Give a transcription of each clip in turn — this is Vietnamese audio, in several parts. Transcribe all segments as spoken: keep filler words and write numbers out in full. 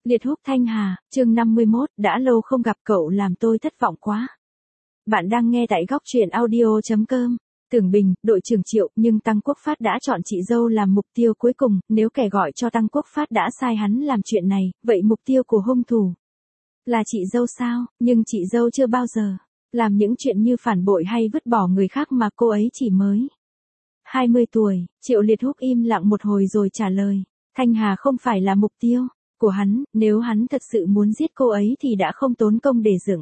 Liệt Húc Thanh Hà, chương năm mươi mốt, đã lâu không gặp cậu làm tôi thất vọng quá. Bạn đang nghe tại góc truyện audio chấm com. Tưởng Bình, đội trưởng Triệu, nhưng Tăng Quốc Phát đã chọn chị dâu làm mục tiêu cuối cùng, nếu kẻ gọi cho Tăng Quốc Phát đã sai hắn làm chuyện này, vậy mục tiêu của hung thủ là chị dâu sao? Nhưng chị dâu chưa bao giờ làm những chuyện như phản bội hay vứt bỏ người khác mà cô ấy chỉ mới hai mươi tuổi. Triệu Liệt Húc im lặng một hồi rồi trả lời, Thanh Hà không phải là mục tiêu của hắn, nếu hắn thật sự muốn giết cô ấy thì đã không tốn công để dựng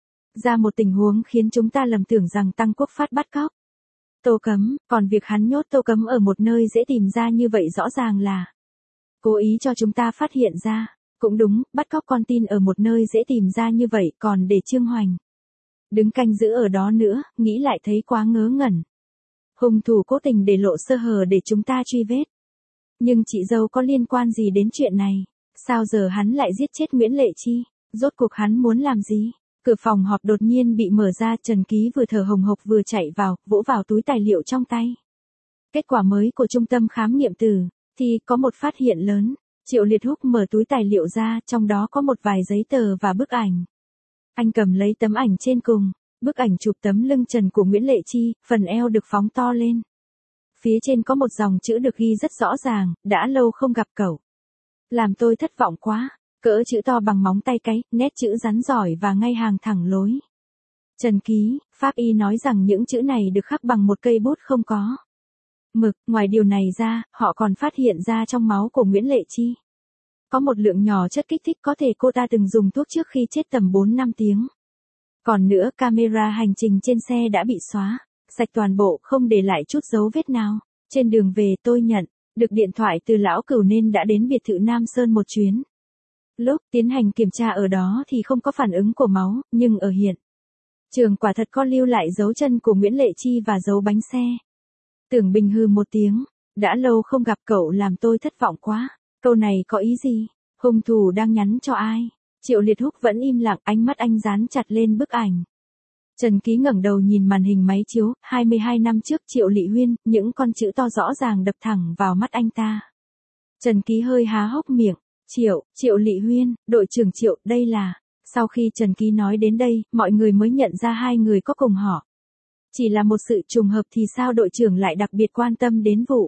ra một tình huống khiến chúng ta lầm tưởng rằng Tăng Quốc Phát bắt cóc Tô Cấm, còn việc hắn nhốt Tô Cấm ở một nơi dễ tìm ra như vậy rõ ràng là cố ý cho chúng ta phát hiện ra. Cũng đúng, bắt cóc con tin ở một nơi dễ tìm ra như vậy, còn để Trương Hoành đứng canh giữ ở đó nữa, nghĩ lại thấy quá ngớ ngẩn. Hung thủ cố tình để lộ sơ hở để chúng ta truy vết. Nhưng chị dâu có liên quan gì đến chuyện này? Sao giờ hắn lại giết chết Nguyễn Lệ Chi? Rốt cuộc hắn muốn làm gì? Cửa phòng họp đột nhiên bị mở ra, Trần Ký vừa thở hồng hộc vừa chạy vào, vỗ vào túi tài liệu trong tay. Kết quả mới của trung tâm khám nghiệm tử, thì có một phát hiện lớn. Triệu Liệt Húc mở túi tài liệu ra, trong đó có một vài giấy tờ và bức ảnh. Anh cầm lấy tấm ảnh trên cùng, bức ảnh chụp tấm lưng trần của Nguyễn Lệ Chi, phần eo được phóng to lên. Phía trên có một dòng chữ được ghi rất rõ ràng, đã lâu không gặp cậu. Làm tôi thất vọng quá, cỡ chữ to bằng móng tay cái, nét chữ rắn giỏi và ngay hàng thẳng lối. Trần Ký, pháp y nói rằng những chữ này được khắc bằng một cây bút không có mực, ngoài điều này ra, họ còn phát hiện ra trong máu của Nguyễn Lệ Chi có một lượng nhỏ chất kích thích, có thể cô ta từng dùng thuốc trước khi chết tầm bốn năm tiếng. Còn nữa, camera hành trình trên xe đã bị xóa sạch toàn bộ, không để lại chút dấu vết nào. Trên đường về tôi nhận được điện thoại từ lão Cửu nên đã đến biệt thự Nam Sơn một chuyến. Lúc tiến hành kiểm tra ở đó thì không có phản ứng của máu, nhưng ở hiện trường quả thật có lưu lại dấu chân của Nguyễn Lệ Chi và dấu bánh xe. Tưởng Bình hừ một tiếng, đã lâu không gặp cậu làm tôi thất vọng quá. Câu này có ý gì? Hung thủ đang nhắn cho ai? Triệu Liệt Húc vẫn im lặng, ánh mắt anh dán chặt lên bức ảnh. Trần Ký ngẩng đầu nhìn màn hình máy chiếu, hai mươi hai năm trước Triệu Lị Huyên, những con chữ to rõ ràng đập thẳng vào mắt anh ta. Trần Ký hơi há hốc miệng, Triệu, Triệu Lị Huyên, đội trưởng Triệu, đây là... Sau khi Trần Ký nói đến đây, mọi người mới nhận ra hai người có cùng họ. Chỉ là một sự trùng hợp thì sao đội trưởng lại đặc biệt quan tâm đến vụ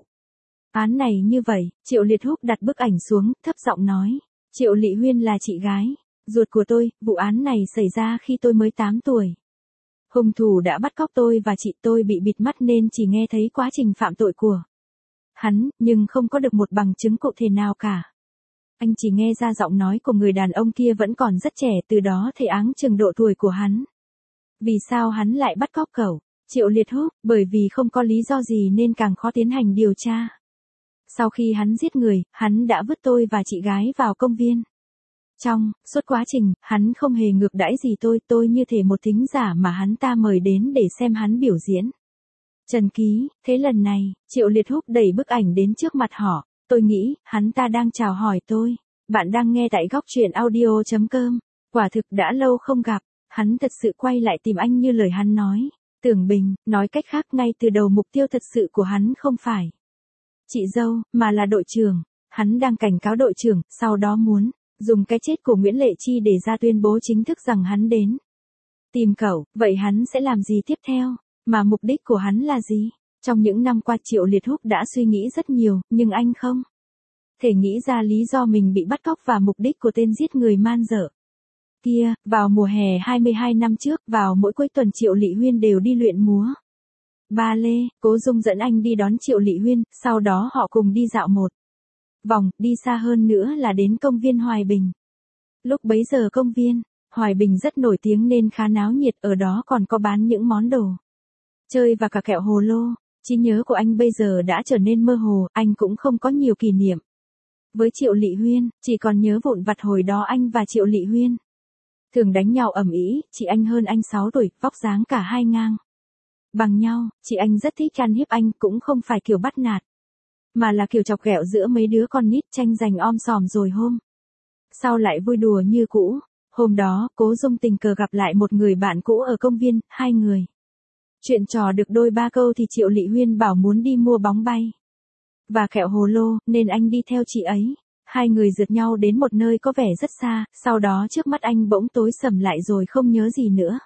án này như vậy? Triệu Liệt Húc đặt bức ảnh xuống, thấp giọng nói, Triệu Lị Huyên là chị gái ruột của tôi, vụ án này xảy ra khi tôi mới tám tuổi. Hung thủ đã bắt cóc tôi và chị, tôi bị bịt mắt nên chỉ nghe thấy quá trình phạm tội của hắn, nhưng không có được một bằng chứng cụ thể nào cả. Anh chỉ nghe ra giọng nói của người đàn ông kia vẫn còn rất trẻ, từ đó thể áng chừng độ tuổi của hắn. Vì sao hắn lại bắt cóc cậu? Triệu Liệt Húc, bởi vì không có lý do gì nên càng khó tiến hành điều tra. Sau khi hắn giết người, hắn đã vứt tôi và chị gái vào công viên. Trong suốt quá trình, hắn không hề ngược đãi gì tôi, tôi như thể một thính giả mà hắn ta mời đến để xem hắn biểu diễn. Trần Ký, thế lần này, Triệu Liệt Húc đẩy bức ảnh đến trước mặt họ, tôi nghĩ, hắn ta đang chào hỏi tôi. Bạn đang nghe tại góc truyện audio chấm com. Quả thực đã lâu không gặp, hắn thật sự quay lại tìm anh như lời hắn nói. Tưởng Bình, nói cách khác ngay từ đầu mục tiêu thật sự của hắn không phải chị dâu, mà là đội trưởng. Hắn đang cảnh cáo đội trưởng, sau đó muốn dùng cái chết của Nguyễn Lệ Chi để ra tuyên bố chính thức rằng hắn đến tìm cậu. Vậy hắn sẽ làm gì tiếp theo? Mà mục đích của hắn là gì? Trong những năm qua Triệu Liệt Húc đã suy nghĩ rất nhiều, nhưng anh không thể nghĩ ra lý do mình bị bắt cóc và mục đích của tên giết người man dợ kia. Vào mùa hè hai mươi hai năm trước, vào mỗi cuối tuần Triệu Lị Huyên đều đi luyện múa ba lê. Cố Dung dẫn anh đi đón Triệu Lị Huyên, sau đó họ cùng đi dạo một vòng, đi xa hơn nữa là đến công viên Hoài Bình. Lúc bấy giờ công viên Hoài Bình rất nổi tiếng nên khá náo nhiệt, ở đó còn có bán những món đồ chơi và cả kẹo hồ lô. Trí nhớ của anh bây giờ đã trở nên mơ hồ, anh cũng không có nhiều kỷ niệm với Triệu Lị Huyên, chỉ còn nhớ vụn vặt hồi đó anh và Triệu Lị Huyên thường đánh nhau ầm ĩ. Chị anh hơn anh sáu tuổi, vóc dáng cả hai ngang bằng nhau. Chị anh rất thích ăn hiếp anh, cũng không phải kiểu bắt nạt, mà là kiểu chọc ghẹo giữa mấy đứa con nít tranh giành om sòm, rồi hôm sau lại vui đùa như cũ. Hôm đó, Cố Dung tình cờ gặp lại một người bạn cũ ở công viên, hai người chuyện trò được đôi ba câu thì Triệu Lị Huyên bảo muốn đi mua bóng bay và kẹo hồ lô, nên anh đi theo chị ấy. Hai người rượt nhau đến một nơi có vẻ rất xa, sau đó trước mắt anh bỗng tối sầm lại rồi không nhớ gì nữa.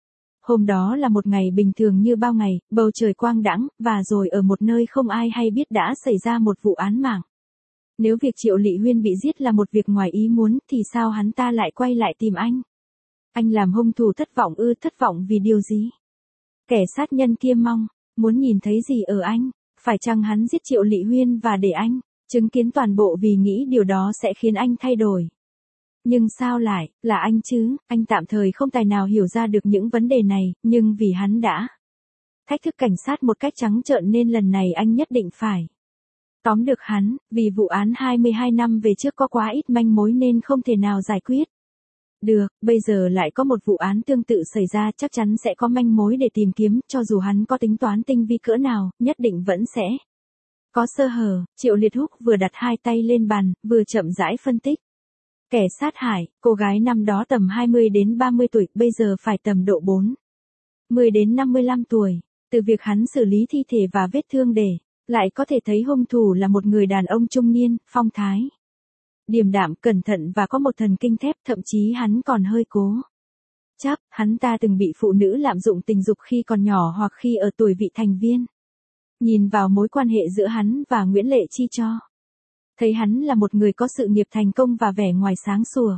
Hôm đó là một ngày bình thường như bao ngày, bầu trời quang đãng, và rồi ở một nơi không ai hay biết đã xảy ra một vụ án mạng. Nếu việc Triệu Lệ Huyên bị giết là một việc ngoài ý muốn, thì sao hắn ta lại quay lại tìm anh? Anh làm hung thủ thất vọng ư? Thất vọng vì điều gì? Kẻ sát nhân kia mong, muốn nhìn thấy gì ở anh? Phải chăng hắn giết Triệu Lệ Huyên và để anh chứng kiến toàn bộ vì nghĩ điều đó sẽ khiến anh thay đổi? Nhưng sao lại là anh chứ? Anh tạm thời không tài nào hiểu ra được những vấn đề này, nhưng vì hắn đã thách thức cảnh sát một cách trắng trợn nên lần này anh nhất định phải tóm được hắn, vì vụ án hai mươi hai năm về trước có quá ít manh mối nên không thể nào giải quyết được, bây giờ lại có một vụ án tương tự xảy ra, chắc chắn sẽ có manh mối để tìm kiếm, cho dù hắn có tính toán tinh vi cỡ nào, nhất định vẫn sẽ có sơ hở. Triệu Liệt Húc vừa đặt hai tay lên bàn, vừa chậm rãi phân tích. Kẻ sát hại, cô gái năm đó tầm hai mươi đến ba mươi tuổi, bây giờ phải tầm độ bốn mươi đến năm mươi lăm tuổi. Từ việc hắn xử lý thi thể và vết thương để lại có thể thấy hung thủ là một người đàn ông trung niên, phong thái điềm đạm, cẩn thận và có một thần kinh thép, thậm chí hắn còn hơi cố chấp, hắn ta từng bị phụ nữ lạm dụng tình dục khi còn nhỏ hoặc khi ở tuổi vị thành viên. Nhìn vào mối quan hệ giữa hắn và Nguyễn Lệ Chi cho thấy hắn là một người có sự nghiệp thành công và vẻ ngoài sáng sủa.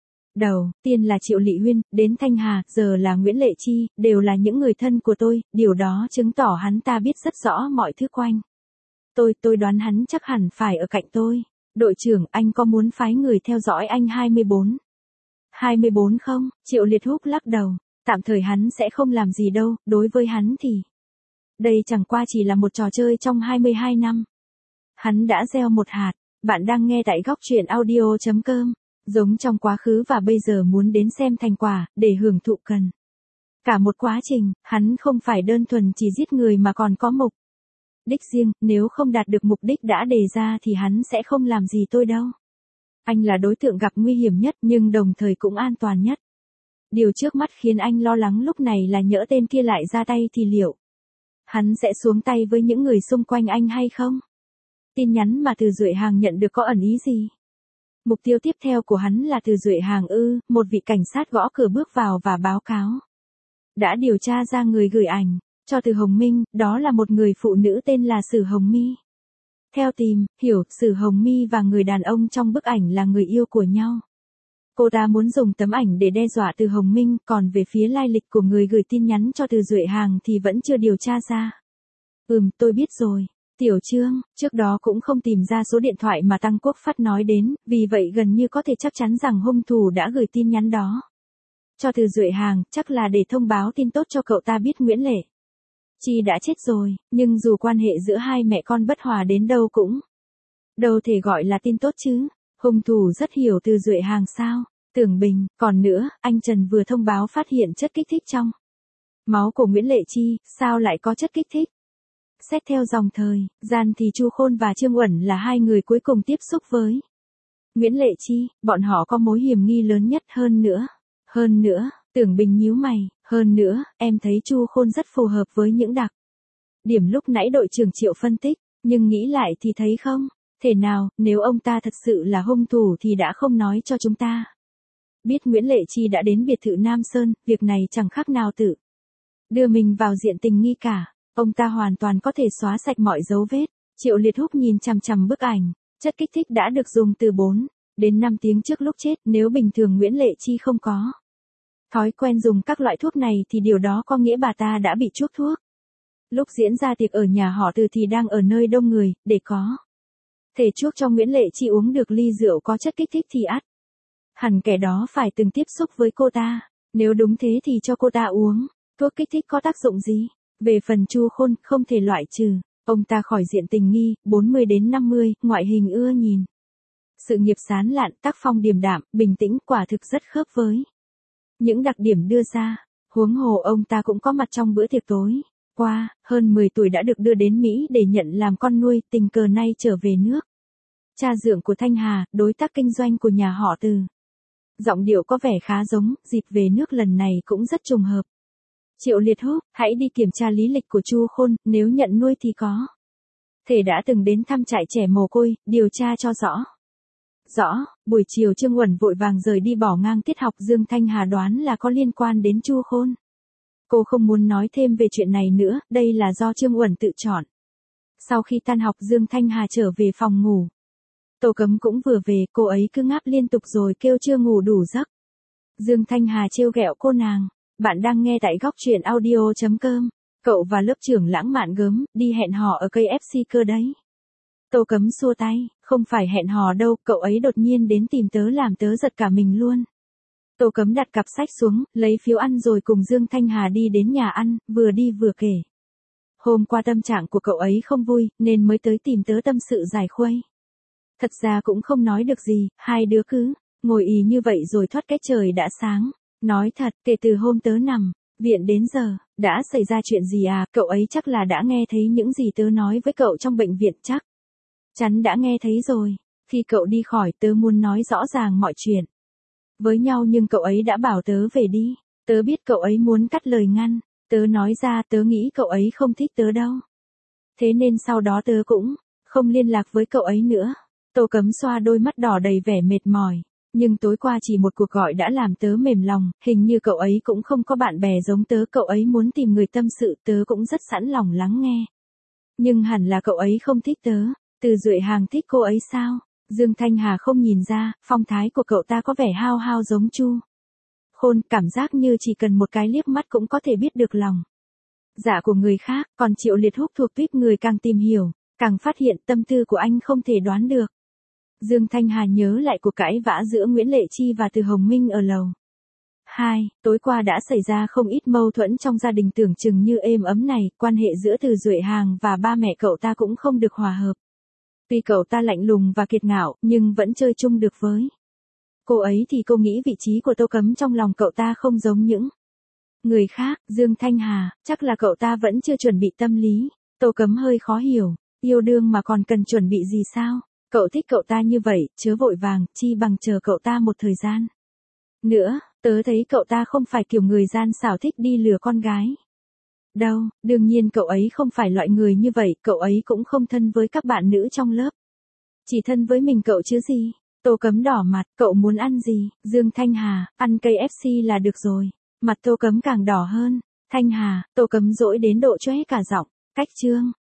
Đầu tiên là Triệu Lệ Huyên, đến Thanh Hà, giờ là Nguyễn Lệ Chi, đều là những người thân của tôi, điều đó chứng tỏ hắn ta biết rất rõ mọi thứ quanh tôi, tôi đoán hắn chắc hẳn phải ở cạnh tôi. Đội trưởng, anh có muốn phái người theo dõi anh hai mươi bốn? hai mươi bốn không? Triệu Liệt Húc lắc đầu, tạm thời hắn sẽ không làm gì đâu, đối với hắn thì đây chẳng qua chỉ là một trò chơi trong hai mươi hai năm. Hắn đã gieo một hạt. Bạn đang nghe tại góc truyện audio chấm com. Giống trong quá khứ và bây giờ muốn đến xem thành quả, để hưởng thụ cần cả một quá trình, hắn không phải đơn thuần chỉ giết người mà còn có mục đích riêng, nếu không đạt được mục đích đã đề ra thì hắn sẽ không làm gì tôi đâu. Anh là đối tượng gặp nguy hiểm nhất nhưng đồng thời cũng an toàn nhất. Điều trước mắt khiến anh lo lắng lúc này là nhỡ tên kia lại ra tay thì liệu hắn sẽ xuống tay với những người xung quanh anh hay không? Tin nhắn mà Từ Duệ Hàng nhận được có ẩn ý gì? Mục tiêu tiếp theo của hắn là Từ Duệ Hàng ư? Một vị cảnh sát gõ cửa bước vào và báo cáo đã điều tra ra người gửi ảnh cho Từ Hồng Minh, đó là một người phụ nữ tên là Sử Hồng My. Theo tìm hiểu, Sử Hồng My và người đàn ông trong bức ảnh là người yêu của nhau. Cô ta muốn dùng tấm ảnh để đe dọa Từ Hồng Minh, còn về phía lai lịch của người gửi tin nhắn cho Từ Duệ Hàng thì vẫn chưa điều tra ra. Ừm, tôi biết rồi. Tiểu Trương, trước đó cũng không tìm ra số điện thoại mà Tăng Quốc Phát nói đến, vì vậy gần như có thể chắc chắn rằng hung thủ đã gửi tin nhắn đó cho Từ Duệ Hàng, chắc là để thông báo tin tốt cho cậu ta biết Nguyễn Lệ Chi đã chết rồi, nhưng dù quan hệ giữa hai mẹ con bất hòa đến đâu cũng đâu thể gọi là tin tốt chứ. Hung thủ rất hiểu Từ Duệ Hàng sao? Tưởng Bình, còn nữa, anh Trần vừa thông báo phát hiện chất kích thích trong máu của Nguyễn Lệ Chi, sao lại có chất kích thích? Xét theo dòng thời gian thì Chu Khôn và Trương Uẩn là hai người cuối cùng tiếp xúc với Nguyễn Lệ Chi, bọn họ có mối hiểm nghi lớn nhất. Hơn nữa, hơn nữa, Tưởng Bình nhíu mày, hơn nữa, em thấy Chu Khôn rất phù hợp với những đặc điểm lúc nãy đội trưởng Triệu phân tích, nhưng nghĩ lại thì thấy không thể nào, nếu ông ta thật sự là hung thủ thì đã không nói cho chúng ta biết Nguyễn Lệ Chi đã đến biệt thự Nam Sơn, việc này chẳng khác nào tự đưa mình vào diện tình nghi cả. Ông ta hoàn toàn có thể xóa sạch mọi dấu vết. Triệu Liệt Húc nhìn chằm chằm bức ảnh, chất kích thích đã được dùng từ bốn đến năm tiếng trước lúc chết, nếu bình thường Nguyễn Lệ Chi không có thói quen dùng các loại thuốc này thì điều đó có nghĩa bà ta đã bị chuốc thuốc. Lúc diễn ra tiệc ở nhà họ Từ thì đang ở nơi đông người, để có thể chuốc cho Nguyễn Lệ Chi uống được ly rượu có chất kích thích thì ắt hẳn kẻ đó phải từng tiếp xúc với cô ta. Nếu đúng thế thì cho cô ta uống thuốc kích thích có tác dụng gì? Về phần Chu Khôn, không thể loại trừ ông ta khỏi diện tình nghi. Bốn mươi đến năm mươi, ngoại hình ưa nhìn, sự nghiệp sáng lạn, tác phong điềm đạm, bình tĩnh, quả thực rất khớp với những đặc điểm đưa ra. Huống hồ ông ta cũng có mặt trong bữa tiệc tối qua, hơn mười tuổi đã được đưa đến Mỹ để nhận làm con nuôi, tình cờ nay trở về nước. Cha dượng của Thanh Hà, đối tác kinh doanh của nhà họ Từ. Giọng điệu có vẻ khá giống, dịp về nước lần này cũng rất trùng hợp. Triệu Liệt Húc, hãy đi kiểm tra lý lịch của Chu Khôn, nếu nhận nuôi thì có thể đã từng đến thăm trại trẻ mồ côi, điều tra cho rõ Rõ, buổi chiều Trương Uẩn vội vàng rời đi bỏ ngang tiết học, Dương Thanh Hà đoán là có liên quan đến Chu Khôn. Cô không muốn nói thêm về chuyện này nữa, đây là do Trương Uẩn tự chọn. Sau khi tan học Dương Thanh Hà trở về phòng ngủ. Tô Cấm cũng vừa về, cô ấy cứ ngáp liên tục rồi kêu chưa ngủ đủ giấc. Dương Thanh Hà trêu ghẹo cô nàng, bạn đang nghe tại góc truyện audio chấm com, cậu và lớp trưởng Lãng Mạn gớm, đi hẹn hò ở cây ép xê cơ đấy. Tô Cấm xua tay, không phải hẹn hò đâu, cậu ấy đột nhiên đến tìm tớ làm tớ giật cả mình luôn. Tô Cấm đặt cặp sách xuống, lấy phiếu ăn rồi cùng Dương Thanh Hà đi đến nhà ăn, vừa đi vừa kể. Hôm qua tâm trạng của cậu ấy không vui, nên mới tới tìm tớ tâm sự giải khuây. Thật ra cũng không nói được gì, hai đứa cứ ngồi ì như vậy rồi thoát cái trời đã sáng. Nói thật, kể từ hôm tớ nằm viện đến giờ, đã xảy ra chuyện gì à, cậu ấy chắc là đã nghe thấy những gì tớ nói với cậu trong bệnh viện chắc. Chắn đã nghe thấy rồi, khi cậu đi khỏi tớ muốn nói rõ ràng mọi chuyện với nhau nhưng cậu ấy đã bảo tớ về đi. Tớ biết cậu ấy muốn cắt lời ngăn, tớ nói ra tớ nghĩ cậu ấy không thích tớ đâu. Thế nên sau đó tớ cũng không liên lạc với cậu ấy nữa. Tô Cấm xoa đôi mắt đỏ đầy vẻ mệt mỏi. Nhưng tối qua chỉ một cuộc gọi đã làm tớ mềm lòng, hình như cậu ấy cũng không có bạn bè giống tớ, cậu ấy muốn tìm người tâm sự, tớ cũng rất sẵn lòng lắng nghe. Nhưng hẳn là cậu ấy không thích tớ. Từ Duệ Hàng thích cô ấy sao? Dương Thanh Hà không nhìn ra, phong thái của cậu ta có vẻ hao hao giống Chu Khôn, cảm giác như chỉ cần một cái liếc mắt cũng có thể biết được lòng dạ của người khác, còn Triệu Liệt Húc thuộc tuyếp người càng tìm hiểu, càng phát hiện tâm tư của anh không thể đoán được. Dương Thanh Hà nhớ lại cuộc cãi vã giữa Nguyễn Lệ Chi và Từ Hồng Minh ở lầu hai, tối qua đã xảy ra không ít mâu thuẫn trong gia đình tưởng chừng như êm ấm này, quan hệ giữa Từ Duệ Hàng và ba mẹ cậu ta cũng không được hòa hợp. Tuy cậu ta lạnh lùng và kiệt ngạo, nhưng vẫn chơi chung được với cô ấy thì cô nghĩ vị trí của Tô Cấm trong lòng cậu ta không giống những người khác. Dương Thanh Hà, chắc là cậu ta vẫn chưa chuẩn bị tâm lý. Tô Cấm hơi khó hiểu, yêu đương mà còn cần chuẩn bị gì sao? Cậu thích cậu ta như vậy, chớ vội vàng, chi bằng chờ cậu ta một thời gian nữa. Tớ thấy cậu ta không phải kiểu người gian xảo thích đi lừa con gái đâu, đương nhiên cậu ấy không phải loại người như vậy, cậu ấy cũng không thân với các bạn nữ trong lớp. Chỉ thân với mình cậu chứ gì. Tô Cấm đỏ mặt, cậu muốn ăn gì? Dương Thanh Hà, ăn cây ép xê là được rồi. Mặt Tô Cấm càng đỏ hơn. Thanh Hà, Tô Cấm dỗi đến độ choé cả giọng. Cách chương.